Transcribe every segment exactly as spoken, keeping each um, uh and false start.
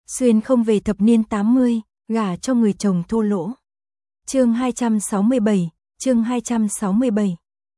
Xuyên không về thập niên tám mươi, gả cho người chồng thô lỗ. Chương hai trăm sáu mươi bảy, chương hai trăm sáu mươi bảy.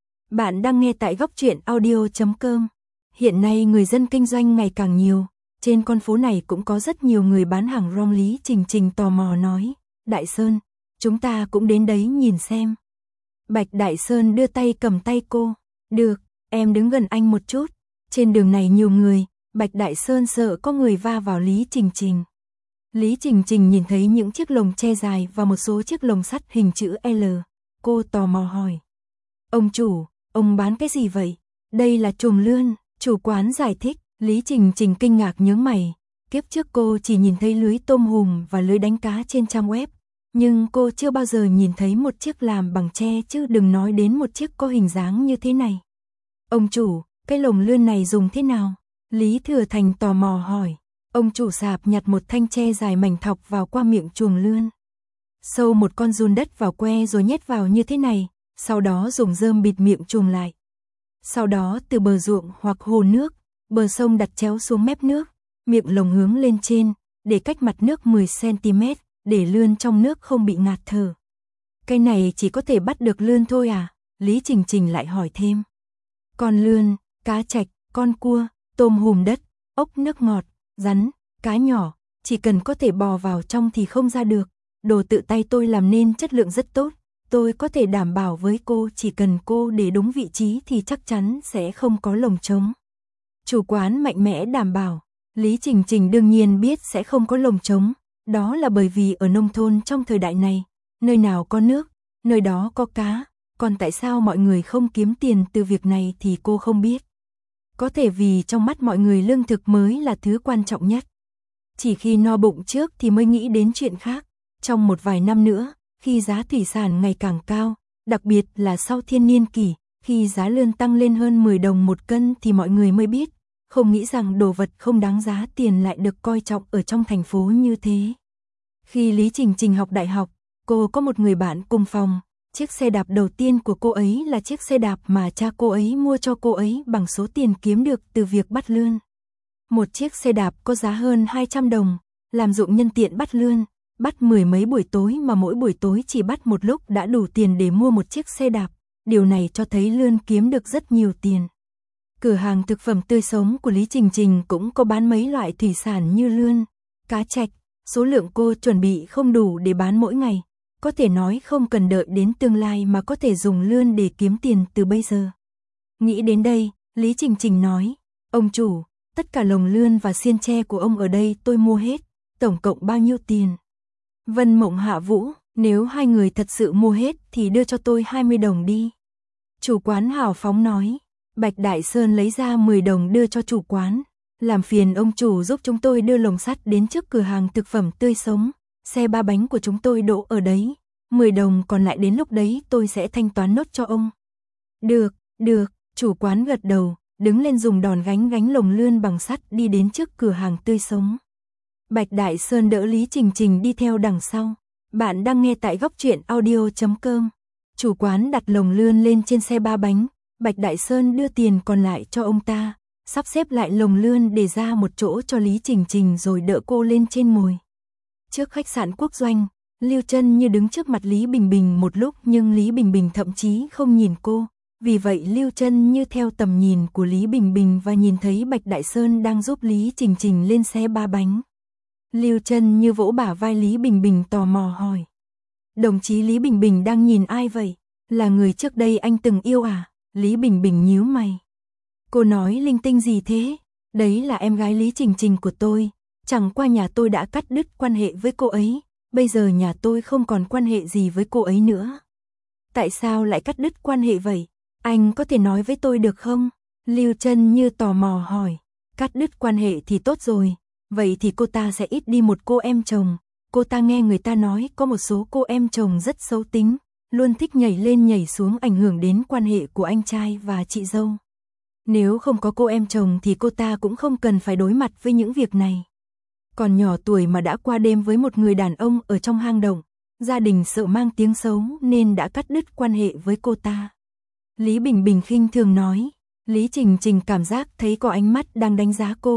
Bạn đang nghe tại góc truyện audio chấm com. Hiện nay người dân kinh doanh ngày càng nhiều, trên con phố này cũng có rất nhiều người bán hàng rong. Lý Trình Trình tò mò nói, Đại Sơn, chúng ta cũng đến đấy nhìn xem. Bạch Đại Sơn đưa tay cầm tay cô, được, em đứng gần anh một chút. Trên đường này nhiều người, Bạch Đại Sơn sợ có người va vào Lý Trình Trình. Lý Trình Trình nhìn thấy những chiếc lồng tre dài và một số chiếc lồng sắt hình chữ L. Cô tò mò hỏi, ông chủ, ông bán cái gì vậy? Đây là trùm lươn, chủ quán giải thích. Lý Trình Trình kinh ngạc nhướng mày. Kiếp trước cô chỉ nhìn thấy lưới tôm hùm và lưới đánh cá trên trang web, nhưng cô chưa bao giờ nhìn thấy một chiếc làm bằng tre, chứ đừng nói đến một chiếc có hình dáng như thế này. Ông chủ, cái lồng lươn này dùng thế nào? Lý Thừa Thành tò mò hỏi. Ông chủ sạp nhặt một thanh tre dài mảnh thọc vào qua miệng chuồng lươn. Sâu một con giun đất vào que rồi nhét vào như thế này, sau đó dùng rơm bịt miệng chuồng lại. Sau đó từ bờ ruộng hoặc hồ nước, bờ sông đặt chéo xuống mép nước, miệng lồng hướng lên trên, để cách mặt nước mười xăng ti mét, để lươn trong nước không bị ngạt thở. Cái này chỉ có thể bắt được lươn thôi à? Lý Trình Trình lại hỏi thêm. Con lươn, cá trạch, con cua, tôm hùm đất, ốc nước ngọt, rắn, cá nhỏ, chỉ cần có thể bò vào trong thì không ra được. Đồ tự tay tôi làm nên chất lượng rất tốt. Tôi có thể đảm bảo với cô, chỉ cần cô để đúng vị trí thì chắc chắn sẽ không có lồng trống. Chủ quán mạnh mẽ đảm bảo. Lý Trình Trình đương nhiên biết sẽ không có lồng trống. Đó là bởi vì ở nông thôn trong thời đại này, nơi nào có nước, nơi đó có cá. Còn tại sao mọi người không kiếm tiền từ việc này thì cô không biết. Có thể vì trong mắt mọi người lương thực mới là thứ quan trọng nhất. Chỉ khi no bụng trước thì mới nghĩ đến chuyện khác. Trong một vài năm nữa, khi giá thủy sản ngày càng cao, đặc biệt là sau thiên niên kỷ, khi giá lươn tăng lên hơn mười đồng một cân thì mọi người mới biết, không nghĩ rằng đồ vật không đáng giá tiền lại được coi trọng ở trong thành phố như thế. Khi Lý Trình Trình học đại học, cô có một người bạn cùng phòng. Chiếc xe đạp đầu tiên của cô ấy là chiếc xe đạp mà cha cô ấy mua cho cô ấy bằng số tiền kiếm được từ việc bắt lươn. Một chiếc xe đạp có giá hơn hai trăm đồng, làm dụng nhân tiện bắt lươn, bắt mười mấy buổi tối mà mỗi buổi tối chỉ bắt một lúc đã đủ tiền để mua một chiếc xe đạp. Điều này cho thấy lươn kiếm được rất nhiều tiền. Cửa hàng thực phẩm tươi sống của Lý Trình Trình cũng có bán mấy loại thủy sản như lươn, cá trạch. Số lượng cô chuẩn bị không đủ để bán mỗi ngày. Có thể nói không cần đợi đến tương lai mà có thể dùng lươn để kiếm tiền từ bây giờ. Nghĩ đến đây, Lý Trình Trình nói, ông chủ, tất cả lồng lươn và xiên tre của ông ở đây tôi mua hết, tổng cộng bao nhiêu tiền? Vân Mộng Hạ Vũ, nếu hai người thật sự mua hết thì đưa cho tôi hai mươi đồng đi. Chủ quán hào phóng nói. Bạch Đại Sơn lấy ra mười đồng đưa cho chủ quán. Làm phiền ông chủ giúp chúng tôi đưa lồng sắt đến trước cửa hàng thực phẩm tươi sống. Xe ba bánh của chúng tôi đỗ ở đấy. mười đồng còn lại đến lúc đấy tôi sẽ thanh toán nốt cho ông. Được, được, chủ quán gật đầu, đứng lên dùng đòn gánh gánh lồng lươn bằng sắt đi đến trước cửa hàng tươi sống. Bạch Đại Sơn đỡ Lý Trình Trình đi theo đằng sau. Bạn đang nghe tại góc truyện audio chấm com. Chủ quán đặt lồng lươn lên trên xe ba bánh. Bạch Đại Sơn đưa tiền còn lại cho ông ta, sắp xếp lại lồng lươn để ra một chỗ cho Lý Trình Trình rồi đỡ cô lên trên ngồi. Trước khách sạn Quốc Doanh, Lưu Trân Như đứng trước mặt Lý Bình Bình một lúc nhưng Lý Bình Bình thậm chí không nhìn cô. Vì vậy Lưu Trân Như theo tầm nhìn của Lý Bình Bình và nhìn thấy Bạch Đại Sơn đang giúp Lý Trình Trình lên xe ba bánh. Lưu Trân Như vỗ bả vai Lý Bình Bình tò mò hỏi. Đồng chí Lý Bình Bình đang nhìn ai vậy? Là người trước đây anh từng yêu à? Lý Bình Bình nhíu mày. Cô nói linh tinh gì thế? Đấy là em gái Lý Trình Trình của tôi. Chẳng qua nhà tôi đã cắt đứt quan hệ với cô ấy. Bây giờ nhà tôi không còn quan hệ gì với cô ấy nữa. Tại sao lại cắt đứt quan hệ vậy? Anh có thể nói với tôi được không? Lưu Trân Như tò mò hỏi. Cắt đứt quan hệ thì tốt rồi. Vậy thì cô ta sẽ ít đi một cô em chồng. Cô ta nghe người ta nói có một số cô em chồng rất xấu tính, luôn thích nhảy lên nhảy xuống ảnh hưởng đến quan hệ của anh trai và chị dâu. Nếu không có cô em chồng thì cô ta cũng không cần phải đối mặt với những việc này. Còn nhỏ tuổi mà đã qua đêm với một người đàn ông ở trong hang động, gia đình sợ mang tiếng xấu nên đã cắt đứt quan hệ với cô ta. Lý Bình Bình khinh thường nói. Lý Trình Trình cảm giác thấy có ánh mắt đang đánh giá cô.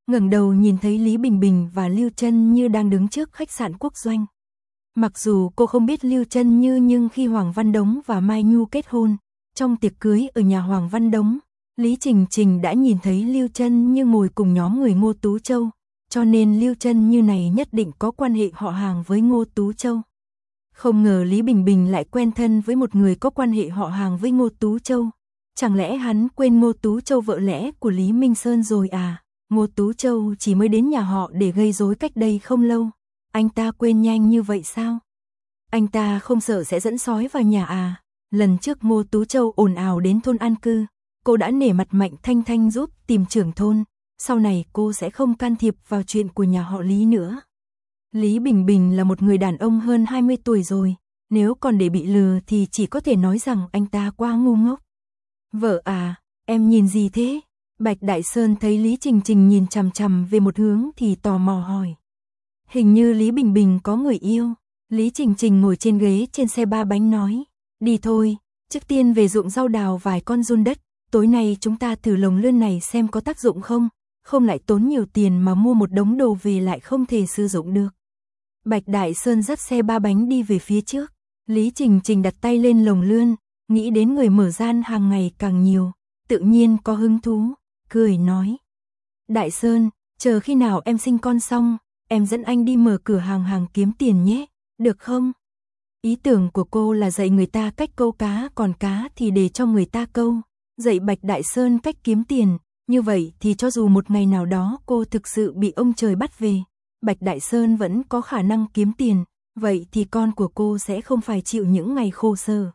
ngẩng đầu nhìn thấy Lý Bình Bình và Lưu Chân Như đang đứng trước khách sạn Quốc Doanh. Mặc dù cô không biết Lưu Chân Như, nhưng khi Hoàng Văn Đống và Mai Nhu kết hôn, trong tiệc cưới ở nhà Hoàng Văn Đống, Lý Trình Trình đã nhìn thấy Lưu Chân Như ngồi cùng nhóm người Ngô Tú Châu, cho nên Lưu Chân Như này nhất định có quan hệ họ hàng với Ngô Tú Châu. Không ngờ Lý Bình Bình lại quen thân với một người có quan hệ họ hàng với Ngô Tú Châu. Chẳng lẽ hắn quên Ngô Tú Châu vợ lẽ của Lý Minh Sơn rồi à? Ngô Tú Châu chỉ mới đến nhà họ để gây rối cách đây không lâu. Anh ta quên nhanh như vậy sao? Anh ta không sợ sẽ dẫn sói vào nhà à? Lần trước Ngô Tú Châu ồn ào đến thôn an cư, cô đã nể mặt Mạnh Thanh Thanh giúp tìm trưởng thôn. Sau này cô sẽ không can thiệp vào chuyện của nhà họ Lý nữa. Lý Bình Bình là một người đàn ông hơn hai mươi tuổi rồi. Nếu còn để bị lừa thì chỉ có thể nói rằng anh ta quá ngu ngốc. Vợ à, em nhìn gì thế? Bạch Đại Sơn thấy Lý Trình Trình nhìn chằm chằm về một hướng thì tò mò hỏi. Hình như Lý Bình Bình có người yêu. Lý Trình Trình ngồi trên ghế trên xe ba bánh nói. Đi thôi, trước tiên về ruộng rau đào vài con giun đất. Tối nay chúng ta thử lồng lươn này xem có tác dụng không. Không lại tốn nhiều tiền mà mua một đống đồ về lại không thể sử dụng được. Bạch Đại Sơn dắt xe ba bánh đi về phía trước. Lý Trình Trình đặt tay lên lồng lươn, nghĩ đến người mở gian hàng ngày càng nhiều, tự nhiên có hứng thú, cười nói. Đại Sơn, chờ khi nào em sinh con xong, em dẫn anh đi mở cửa hàng hàng kiếm tiền nhé, được không? Ý tưởng của cô là dạy người ta cách câu cá, còn cá thì để cho người ta câu, dạy Bạch Đại Sơn cách kiếm tiền, như vậy thì cho dù một ngày nào đó cô thực sự bị ông trời bắt về, Bạch Đại Sơn vẫn có khả năng kiếm tiền, vậy thì con của cô sẽ không phải chịu những ngày khổ sở.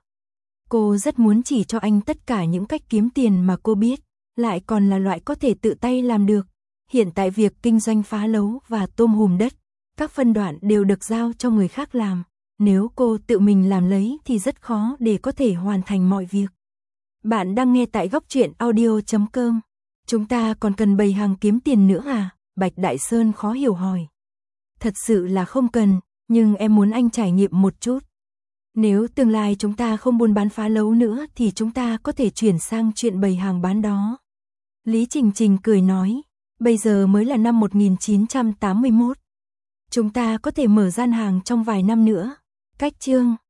Cô rất muốn chỉ cho anh tất cả những cách kiếm tiền mà cô biết, lại còn là loại có thể tự tay làm được. Hiện tại việc kinh doanh phá lấu và tôm hùm đất, các phân đoạn đều được giao cho người khác làm. Nếu cô tự mình làm lấy thì rất khó để có thể hoàn thành mọi việc. Bạn đang nghe tại góc truyện audio chấm com. Chúng ta còn cần bày hàng kiếm tiền nữa à? Bạch Đại Sơn khó hiểu hỏi. Thật sự là không cần, nhưng em muốn anh trải nghiệm một chút. Nếu tương lai chúng ta không buôn bán phá lấu nữa thì chúng ta có thể chuyển sang chuyện bày hàng bán đó. Lý Trình Trình cười nói, bây giờ mới là năm một nghìn chín trăm tám mươi mốt. Chúng ta có thể mở gian hàng trong vài năm nữa. Cách chương